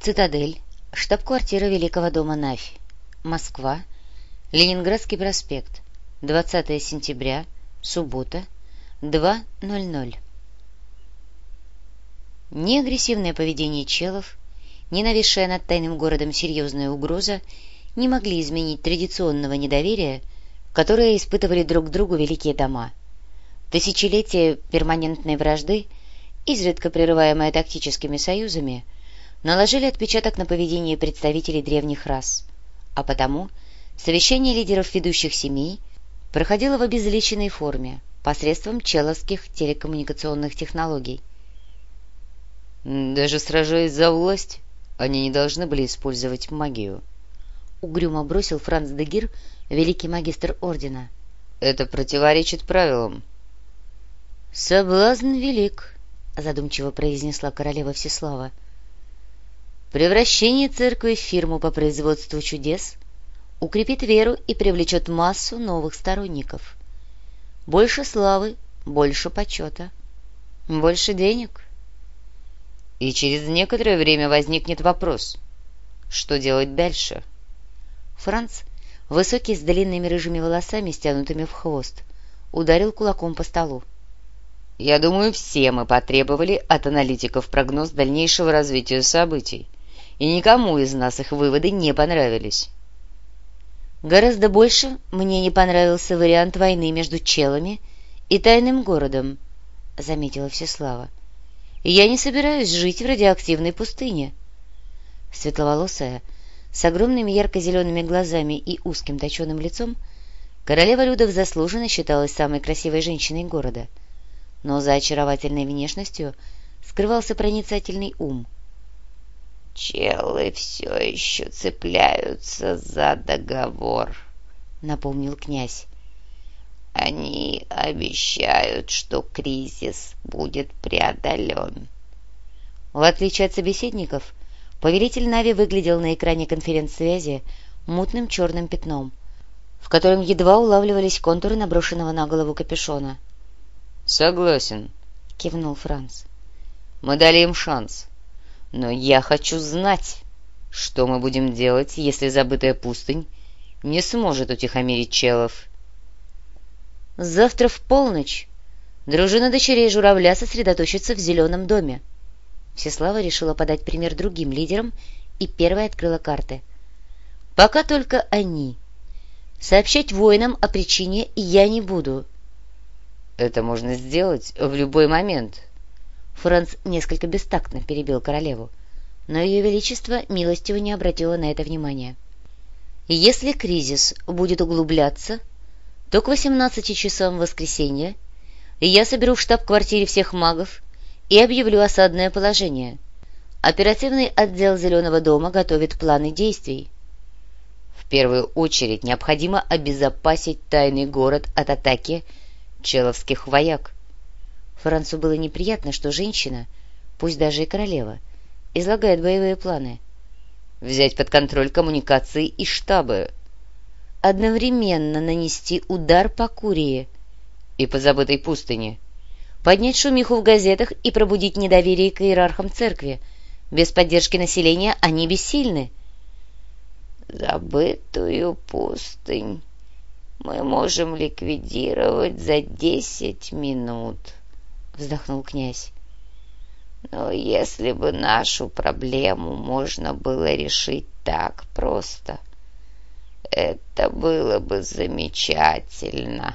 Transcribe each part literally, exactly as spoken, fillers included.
Цитадель, штаб-квартира Великого дома Нафь, Москва, Ленинградский проспект, двадцатое сентября, суббота, два ноль ноль. Ни агрессивное поведение челов, ни нависшая над тайным городом серьезная угроза не могли изменить традиционного недоверия, которое испытывали друг к другу великие дома. Тысячелетия перманентной вражды, изредка прерываемые тактическими союзами, наложили отпечаток на поведение представителей древних рас, а потому совещание лидеров ведущих семей проходило в обезличенной форме посредством человских телекоммуникационных технологий. «Даже сражаясь за власть, они не должны были использовать магию», — угрюмо бросил Франц де Гир, великий магистр ордена. «Это противоречит правилам». «Соблазн велик», — задумчиво произнесла королева Всеслава. «Превращение церкви в фирму по производству чудес укрепит веру и привлечет массу новых сторонников. Больше славы, больше почета, больше денег». И через некоторое время возникнет вопрос, что делать дальше? Франц, высокий, с длинными рыжими волосами, стянутыми в хвост, ударил кулаком по столу. Я думаю, все мы потребовали от аналитиков прогноз дальнейшего развития событий, и никому из нас их выводы не понравились. Гораздо больше мне не понравился вариант войны между челами и тайным городом, — заметила Всеслава. Я не собираюсь жить в радиоактивной пустыне. Светловолосая, с огромными ярко-зелеными глазами и узким точеным лицом, королева Людов заслуженно считалась самой красивой женщиной города, но за очаровательной внешностью скрывался проницательный ум. «Челы все еще цепляются за договор», — напомнил князь. «Они обещают, что кризис будет преодолен». В отличие от собеседников, повелитель Нави выглядел на экране конференц-связи мутным черным пятном, в котором едва улавливались контуры наброшенного на голову капюшона. «Согласен», — кивнул Франц. «Мы дали им шанс. Но я хочу знать, что мы будем делать, если забытая пустынь не сможет утихомирить челов». «Завтра в полночь дружина дочерей журавля сосредоточится в Зеленом доме». Всеслава решила подать пример другим лидерам и первой открыла карты. «Пока только они. Сообщать воинам о причине я не буду». «Это можно сделать в любой момент». Франц несколько бестактно перебил королеву, но ее величество милостиво не обратило на это внимания. «Если кризис будет углубляться, то к восемнадцати часам воскресенья я соберу в штаб-квартире всех магов и объявлю осадное положение. Оперативный отдел Зеленого дома готовит планы действий». «В первую очередь необходимо обезопасить тайный город от атаки человских вояк». Францу было неприятно, что женщина, пусть даже и королева, излагает боевые планы. «Взять под контроль коммуникации и штабы». «Одновременно нанести удар по Курии и по забытой пустыне, поднять шумиху в газетах и пробудить недоверие к иерархам церкви. Без поддержки населения они бессильны». «Забытую пустынь мы можем ликвидировать за десять минут», — вздохнул князь. «Но если бы нашу проблему можно было решить так просто, это было бы замечательно».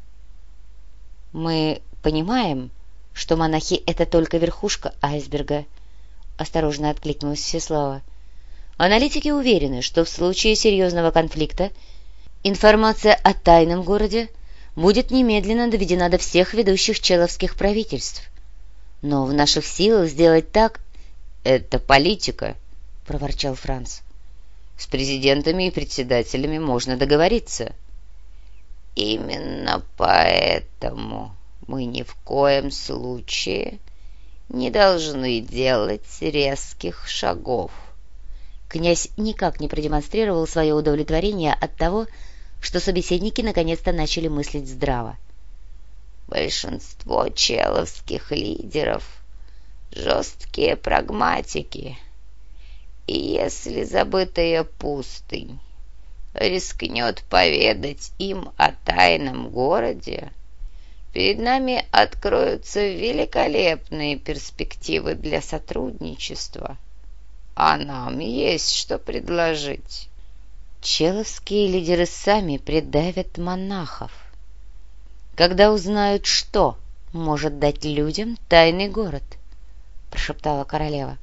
«Мы понимаем, что монахи — это только верхушка айсберга», — осторожно откликнулась Всеслава. «Аналитики уверены, что в случае серьезного конфликта информация о тайном городе будет немедленно доведена до всех ведущих человских правительств. Но в наших силах сделать так...» «Это политика», — проворчал Франц. «С президентами и председателями можно договориться». «Именно поэтому мы ни в коем случае не должны делать резких шагов». Князь никак не продемонстрировал свое удовлетворение от того, что собеседники наконец-то начали мыслить здраво. Большинство человских лидеров — жесткие прагматики. И если забытая пустынь рискнет поведать им о тайном городе, перед нами откроются великолепные перспективы для сотрудничества, а нам есть что предложить. Человские лидеры сами предавят монахов, когда узнают, что может дать людям тайный город, — прошептала королева.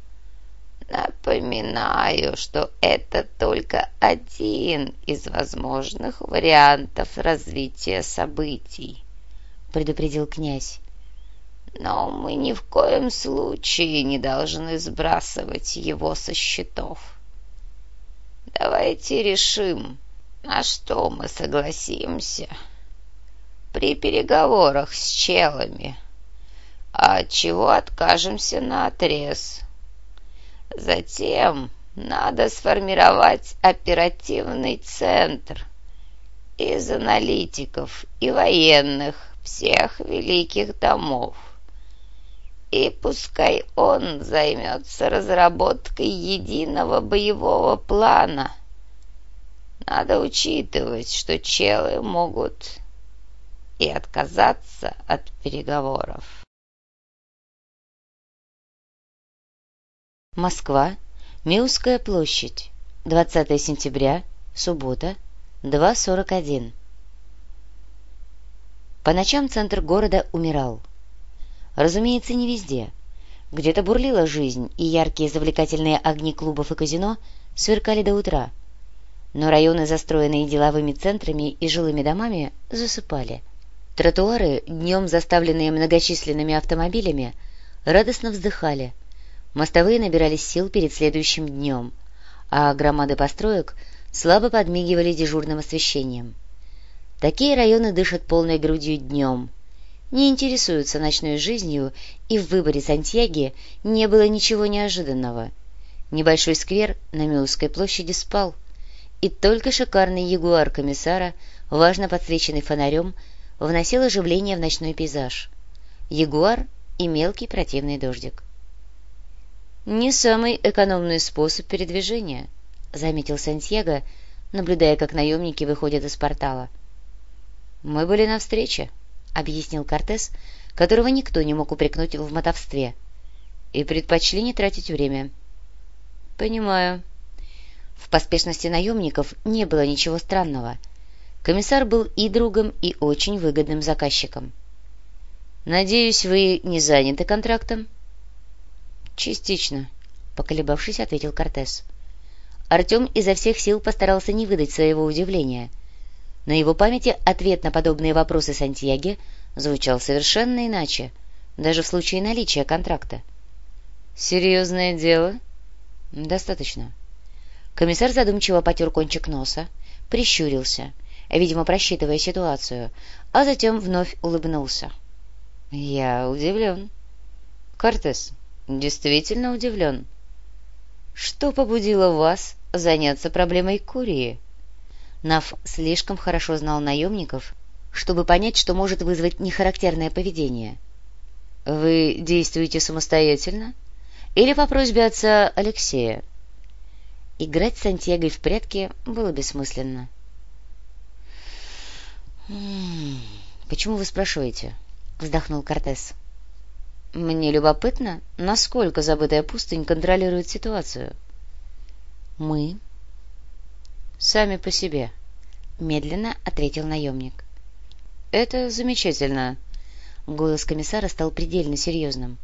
Напоминаю, что это только один из возможных вариантов развития событий, — предупредил князь. Но мы ни в коем случае не должны сбрасывать его со счетов. Давайте решим, на что мы согласимся при переговорах с челами, а от чего откажемся наотрез. Затем надо сформировать оперативный центр из аналитиков и военных всех великих домов. И пускай он займется разработкой единого боевого плана. Надо учитывать, что челы могут и отказаться от переговоров. Москва, Миусская площадь, двадцатое сентября, суббота, два сорок один. По ночам центр города умирал. Разумеется, не везде. Где-то бурлила жизнь, и яркие завлекательные огни клубов и казино сверкали до утра. Но районы, застроенные деловыми центрами и жилыми домами, засыпали. Тротуары, днем заставленные многочисленными автомобилями, радостно вздыхали. Мостовые набирались сил перед следующим днем, а громады построек слабо подмигивали дежурным освещением. Такие районы дышат полной грудью днем, не интересуются ночной жизнью, и в выборе Сантьяги не было ничего неожиданного. Небольшой сквер на Миусской площади спал, и только шикарный ягуар комиссара, важно подсвеченный фонарем, вносил оживление в ночной пейзаж. Ягуар и мелкий противный дождик. «Не самый экономный способ передвижения», — заметил Сантьяго, наблюдая, как наемники выходят из портала. «Мы были на встрече», — объяснил Кортес, которого никто не мог упрекнуть в мотовстве, «и предпочли не тратить время». «Понимаю». В поспешности наемников не было ничего странного. Комиссар был и другом, и очень выгодным заказчиком. «Надеюсь, вы не заняты контрактом?» «Частично», — поколебавшись, ответил Кортес. Артем изо всех сил постарался не выдать своего удивления. На его памяти ответ на подобные вопросы Сантьяги звучал совершенно иначе, даже в случае наличия контракта. «Серьезное дело?» «Достаточно». Комиссар задумчиво потер кончик носа, прищурился, видимо, просчитывая ситуацию, а затем вновь улыбнулся. «Я удивлен. Кортес, действительно удивлен. Что побудило вас заняться проблемой Курии?» Нав слишком хорошо знал наемников, чтобы понять, что может вызвать нехарактерное поведение. «Вы действуете самостоятельно или по просьбе отца Алексея?» Играть с Сантьягой в прятки было бессмысленно. «Почему вы спрашиваете?» — вздохнул Кортес. «Мне любопытно, насколько забытая пустынь контролирует ситуацию». «Мы сами по себе», — медленно ответил наемник. «Это замечательно». Голос комиссара стал предельно серьезным.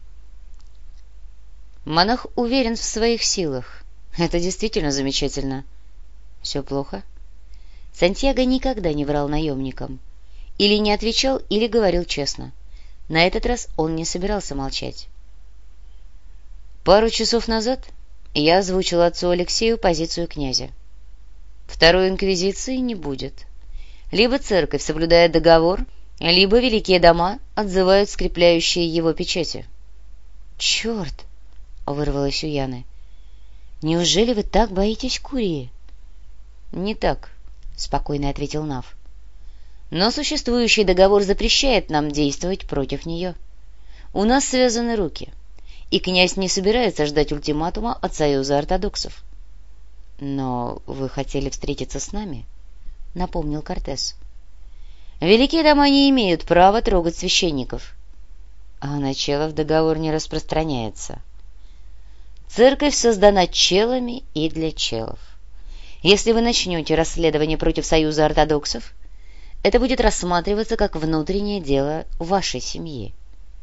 «Монах уверен в своих силах. Это действительно замечательно». «Все плохо?» Сантьяго никогда не врал наемникам. Или не отвечал, или говорил честно. На этот раз он не собирался молчать. «Пару часов назад я озвучил отцу Алексею позицию князя. Второй инквизиции не будет. Либо церковь соблюдает договор, либо великие дома отзывают скрепляющие его печати». «Черт!» — вырвалось у Яны. «Неужели вы так боитесь Курии?» «Не так», — спокойно ответил Нав. «Но существующий договор запрещает нам действовать против нее. У нас связаны руки, и князь не собирается ждать ультиматума от Союза ортодоксов. — Но вы хотели встретиться с нами, — напомнил Кортес. — Великие дома не имеют права трогать священников, а на челов договор не распространяется. Церковь создана челами и для челов. Если вы начнете расследование против Союза ортодоксов, это будет рассматриваться как внутреннее дело вашей семьи.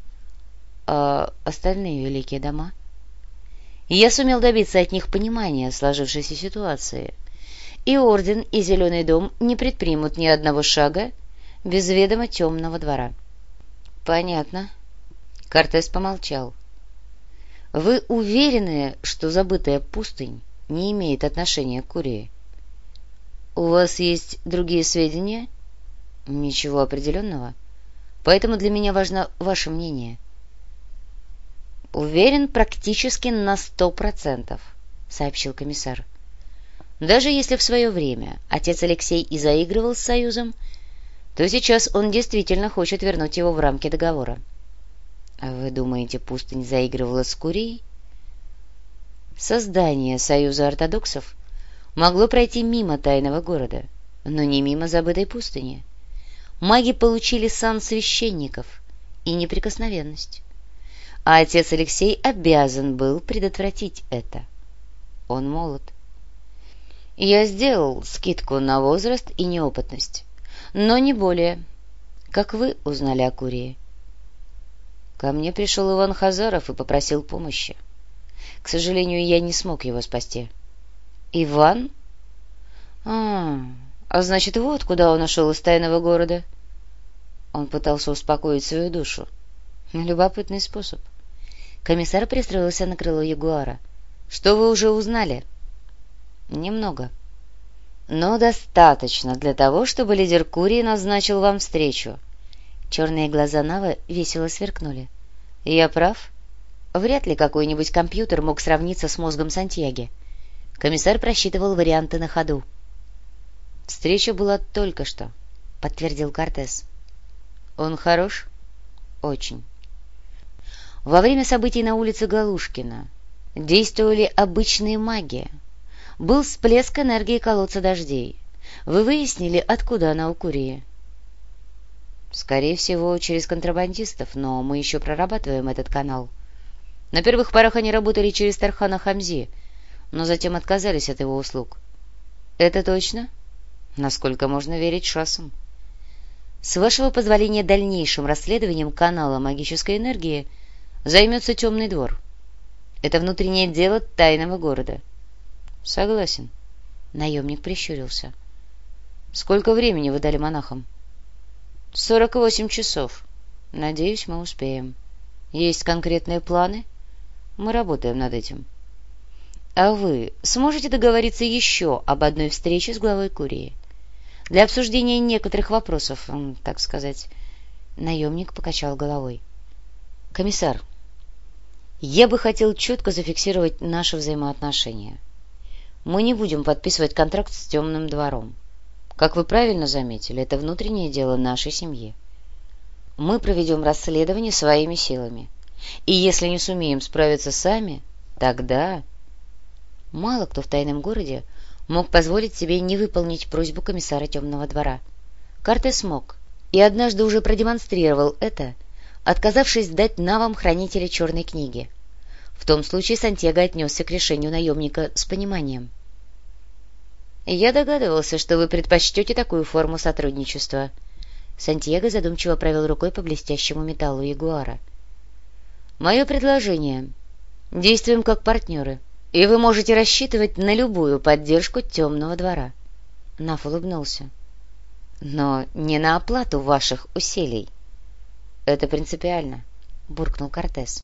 А остальные великие дома? Я сумел добиться от них понимания сложившейся ситуации, и Орден и Зеленый дом не предпримут ни одного шага без ведома Темного двора. — Понятно. Кортес помолчал. — Вы уверены, что забытая пустынь не имеет отношения к Курии? — У вас есть другие сведения? — Ничего определенного. Поэтому для меня важно ваше мнение. — Уверен практически на сто процентов, — сообщил комиссар. Даже если в свое время отец Алексей и заигрывал с Союзом, то сейчас он действительно хочет вернуть его в рамки договора. — А вы думаете, пустынь заигрывала с Курией? Создание Союза ортодоксов могло пройти мимо тайного города, но не мимо забытой пустыни. Маги получили сан священников и неприкосновенность, а отец Алексей обязан был предотвратить это. Он молод. Я сделал скидку на возраст и неопытность, но не более. Как вы узнали о Курии? Ко мне пришел Иван Хазаров и попросил помощи. К сожалению, я не смог его спасти. Иван? А, а значит, вот куда он ушел из тайного города. Он пытался успокоить свою душу. Любопытный способ. Комиссар пристроился на крыло ягуара. Что вы уже узнали? Немного. Но достаточно для того, чтобы лидер Курии назначил вам встречу. Черные глаза Навы весело сверкнули. Я прав? Вряд ли какой-нибудь компьютер мог сравниться с мозгом Сантьяги. Комиссар просчитывал варианты на ходу. Встреча была только что, подтвердил Кортес. Он хорош? Очень. Во время событий на улице Галушкина действовали обычные маги. Был всплеск энергии колодца дождей. Вы выяснили, откуда она у Курии? Скорее всего, через контрабандистов, но мы еще прорабатываем этот канал. На первых порах они работали через Тархана Хамзи, но затем отказались от его услуг. Это точно? Насколько можно верить шассам? С вашего позволения, дальнейшим расследованием канала магической энергии займется Темный двор. Это внутреннее дело тайного города. Согласен. Наемник прищурился. Сколько времени вы дали монахам? Сорок восемь часов. Надеюсь, мы успеем. Есть конкретные планы? Мы работаем над этим. А вы сможете договориться еще об одной встрече с главой Курии? Для обсуждения некоторых вопросов, так сказать. Наемник покачал головой. Комиссар, я бы хотел четко зафиксировать наши взаимоотношения. Мы не будем подписывать контракт с Темным двором. Как вы правильно заметили, это внутреннее дело нашей семьи. Мы проведем расследование своими силами. И если не сумеем справиться сами, тогда... Мало кто в тайном городе мог позволить себе не выполнить просьбу комиссара Темного двора. Кортес мог, и однажды уже продемонстрировал это, отказавшись дать навам хранителя Черной книги. В том случае Сантьяго отнесся к решению наемника с пониманием. «Я догадывался, что вы предпочтете такую форму сотрудничества». Сантьяго задумчиво провел рукой по блестящему металлу ягуара. «Мое предложение. Действуем как партнеры, и вы можете рассчитывать на любую поддержку Темного двора». Наф улыбнулся. «Но не на оплату ваших усилий». «Это принципиально», — буркнул Кортес.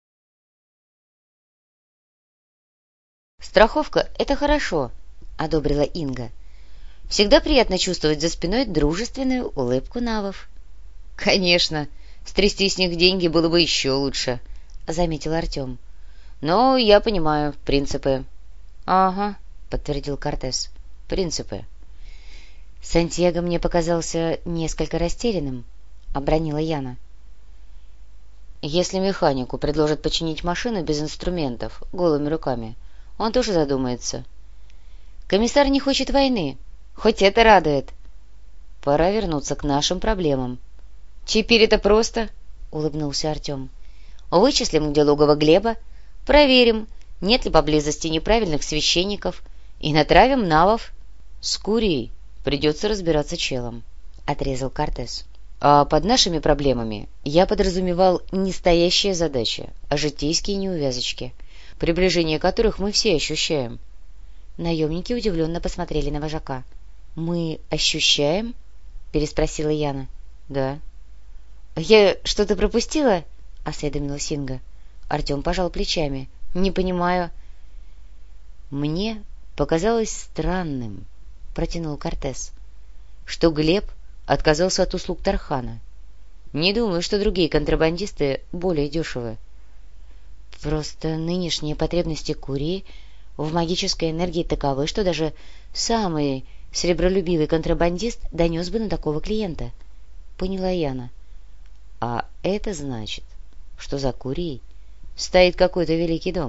«Страховка — это хорошо», — одобрила Инга. «Всегда приятно чувствовать за спиной дружественную улыбку навов». «Конечно, стрясти с них деньги было бы еще лучше», — заметил Артем. «Но я понимаю принципы». «Ага», — подтвердил Кортес. «Принципы». «Сантьяго мне показался несколько растерянным», — обронила Яна. Если механику предложат починить машину без инструментов, голыми руками, он тоже задумается. Комиссар не хочет войны, хоть это радует. Пора вернуться к нашим проблемам. Теперь это просто, — улыбнулся Артем. Вычислим, где логово Глеба, проверим, нет ли поблизости неправильных священников, и натравим навов. С Курией придется разбираться челом, — отрезал Кортес. А под нашими проблемами я подразумевал не стоящие задачи, а житейские неувязочки, приближение которых мы все ощущаем. Наемники удивленно посмотрели на вожака. — Мы ощущаем? — переспросила Яна. — Да. — Я что-то пропустила? — осведомилась Инга. Артем пожал плечами. — Не понимаю. — Мне показалось странным, — протянул Кортес, — что Глеб отказался от услуг Тархана. Не думаю, что другие контрабандисты более дешевы. Просто нынешние потребности Курии в магической энергии таковы, что даже самый сребролюбивый контрабандист донес бы на такого клиента. Поняла Яна. А это значит, что за Курией стоит какой-то великий дом.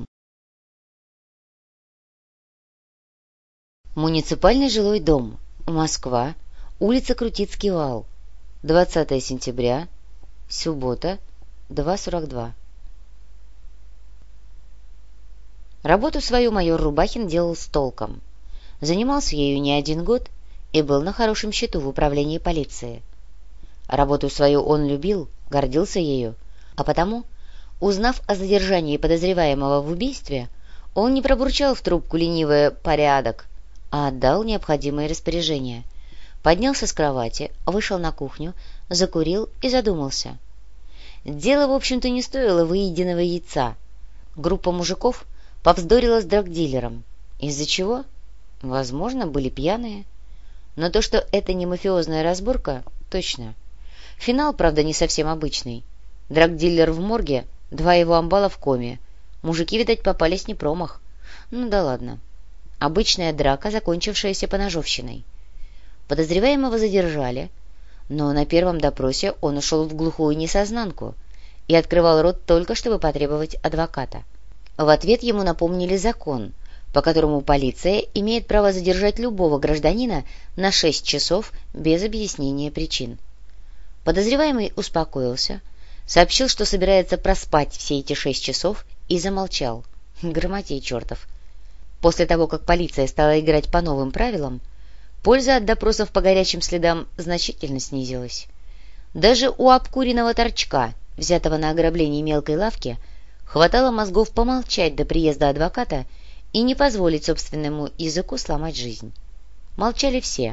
Муниципальный жилой дом. Москва. Улица Крутицкий вал. двадцатое сентября. Суббота. два сорок два. Работу свою майор Рубахин делал с толком. Занимался ею не один год и был на хорошем счету в управлении полиции. Работу свою он любил, гордился ею, а потому, узнав о задержании подозреваемого в убийстве, он не пробурчал в трубку ленивое «порядок», а отдал необходимые распоряжения. Поднялся с кровати, вышел на кухню, закурил и задумался. Дело, в общем-то, не стоило выеденного яйца. Группа мужиков повздорила с драгдилером. Из-за чего? Возможно, были пьяные. Но то, что это не мафиозная разборка, точно. Финал, правда, не совсем обычный. Драгдилер в морге, два его амбала в коме. Мужики, видать, попались не промах. Ну да ладно. Обычная драка, закончившаяся поножовщиной. Подозреваемого задержали, но на первом допросе он ушел в глухую несознанку и открывал рот только, чтобы потребовать адвоката. В ответ ему напомнили закон, по которому полиция имеет право задержать любого гражданина на шесть часов без объяснения причин. Подозреваемый успокоился, сообщил, что собирается проспать все эти шесть часов, и замолчал. Грамотей чертов. После того, как полиция стала играть по новым правилам, польза от допросов по горячим следам значительно снизилась. Даже у обкуренного торчка, взятого на ограблении мелкой лавки, хватало мозгов помолчать до приезда адвоката и не позволить собственному языку сломать жизнь. Молчали все.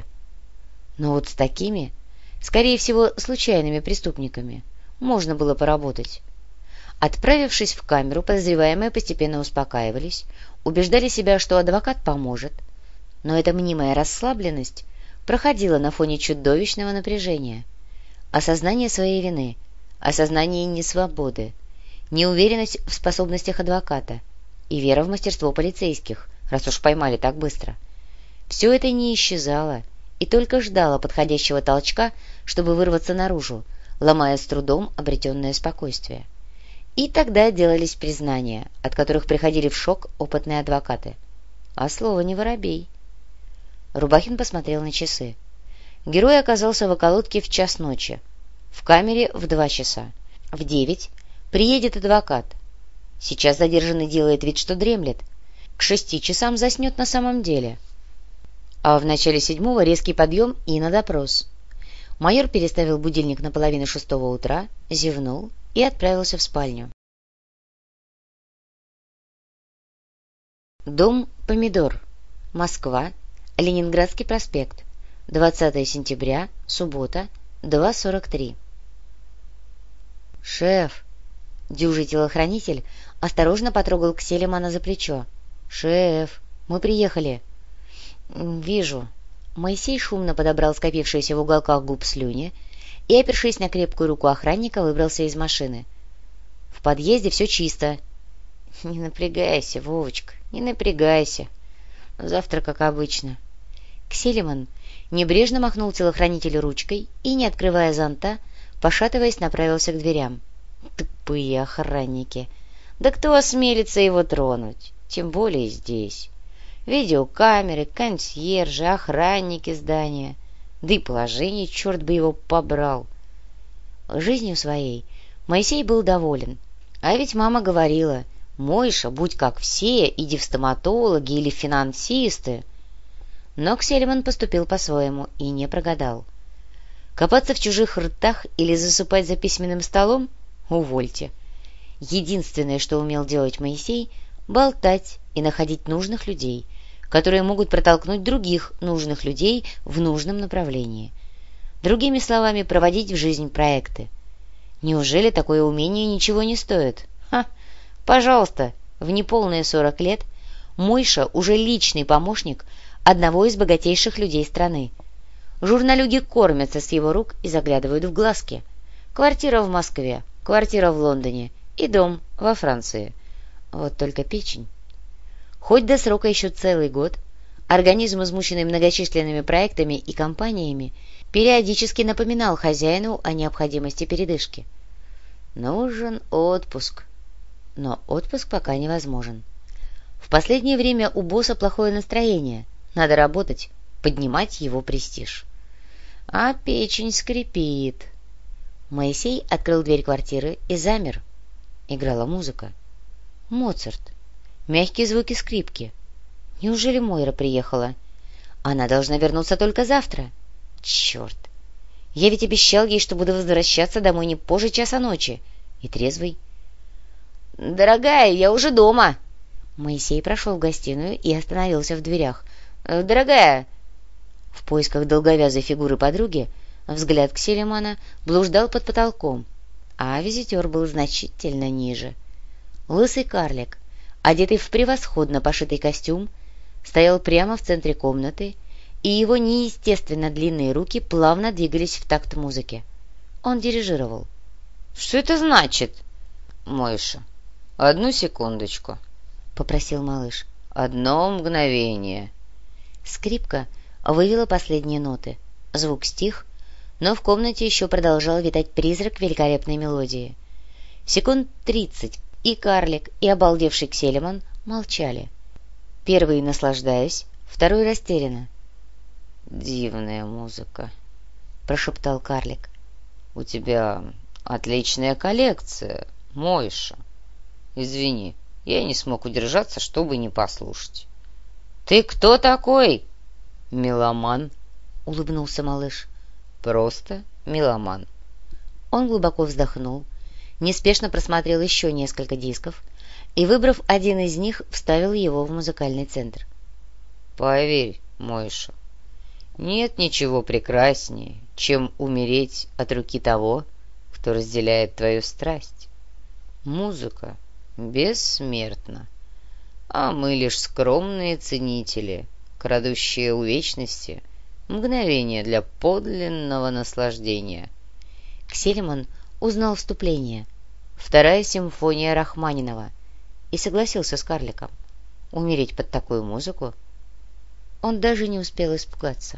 Но вот с такими, скорее всего, случайными преступниками можно было поработать. Отправившись в камеру, подозреваемые постепенно успокаивались, убеждали себя, что адвокат поможет, но эта мнимая расслабленность проходила на фоне чудовищного напряжения. Осознание своей вины, осознание несвободы, неуверенность в способностях адвоката и вера в мастерство полицейских, раз уж поймали так быстро. Все это не исчезало и только ждало подходящего толчка, чтобы вырваться наружу, ломая с трудом обретенное спокойствие. И тогда делались признания, от которых приходили в шок опытные адвокаты. А слово не воробей. Рубахин посмотрел на часы. Герой оказался в околотке в час ночи, в камере в два часа. В девять приедет адвокат. Сейчас задержанный делает вид, что дремлет. К шести часам заснет на самом деле. А в начале седьмого резкий подъем и на допрос. Майор переставил будильник на половину шестого утра, зевнул и отправился в спальню. Дом «Помидор», Москва, Ленинградский проспект, двадцатое сентября, суббота, два сорок три. «Шеф!» — дюжий телохранитель осторожно потрогал Кселемана за плечо. «Шеф, мы приехали». «Вижу». Моисей шумно подобрал скопившиеся в уголках губ слюни и, опершись на крепкую руку охранника, выбрался из машины. «В подъезде все чисто». «Не напрягайся, Вовочка, не напрягайся. Завтра как обычно». Кселеман небрежно махнул телохранителю ручкой и, не открывая зонта, пошатываясь, направился к дверям. Тупые охранники. Да кто осмелится его тронуть? Тем более здесь. Видеокамеры, консьержи, охранники здания. Да и положение, черт бы его побрал. Жизнью своей Моисей был доволен. А ведь мама говорила: «Мойша, будь как все, иди в стоматологи или финансисты». Но Ксельман поступил по-своему и не прогадал. Копаться в чужих ртах или засыпать за письменным столом — увольте. Единственное, что умел делать Моисей — болтать и находить нужных людей, которые могут протолкнуть других нужных людей в нужном направлении. Другими словами, проводить в жизнь проекты. Неужели такое умение ничего не стоит? Ха! Пожалуйста, в неполные сорок лет Мойша уже личный помощник одного из богатейших людей страны. Журналюги кормятся с его рук и заглядывают в глазки. Квартира в Москве, квартира в Лондоне и дом во Франции. Вот только печень. Хоть до срока еще целый год, организм, измученный многочисленными проектами и компаниями, периодически напоминал хозяину о необходимости передышки. Нужен отпуск. Но отпуск пока невозможен. В последнее время у босса плохое настроение. Надо работать, поднимать его престиж. А печень скрипит. Моисей открыл дверь квартиры и замер. Играла музыка. Моцарт. Мягкие звуки скрипки. Неужели Мойра приехала? Она должна вернуться только завтра. Черт! Я ведь обещал ей, что буду возвращаться домой не позже часа ночи. И трезвый. «Дорогая, я уже дома!» Моисей прошел в гостиную и остановился в дверях. «Дорогая!» В поисках долговязой фигуры подруги взгляд Ксельмана блуждал под потолком, а визитер был значительно ниже. Лысый карлик, одетый в превосходно пошитый костюм, стоял прямо в центре комнаты, и его неестественно длинные руки плавно двигались в такт музыки. Он дирижировал. «Что это значит?» «Мойша, одну секундочку», — попросил малыш. «Одно мгновение». Скрипка вывела последние ноты. Звук стих, но в комнате еще продолжал витать призрак великолепной мелодии. Секунд тридцать и карлик, и обалдевший Ксельман молчали. Первый наслаждаясь, второй растерянно. «Дивная музыка», — прошептал карлик. «У тебя отличная коллекция, Мойша. Извини, я не смог удержаться, чтобы не послушать». «Ты кто такой?» «Меломан», — улыбнулся малыш. «Просто меломан». Он глубоко вздохнул, неспешно просмотрел еще несколько дисков и, выбрав один из них, вставил его в музыкальный центр. «Поверь, Мойша, нет ничего прекраснее, чем умереть от руки того, кто разделяет твою страсть. Музыка бессмертна, а мы лишь скромные ценители, крадущие у вечности мгновение для подлинного наслаждения». Ксельман узнал вступление, вторая симфония Рахманинова, и согласился с карликом. Умереть под такую музыку? Он даже не успел испугаться.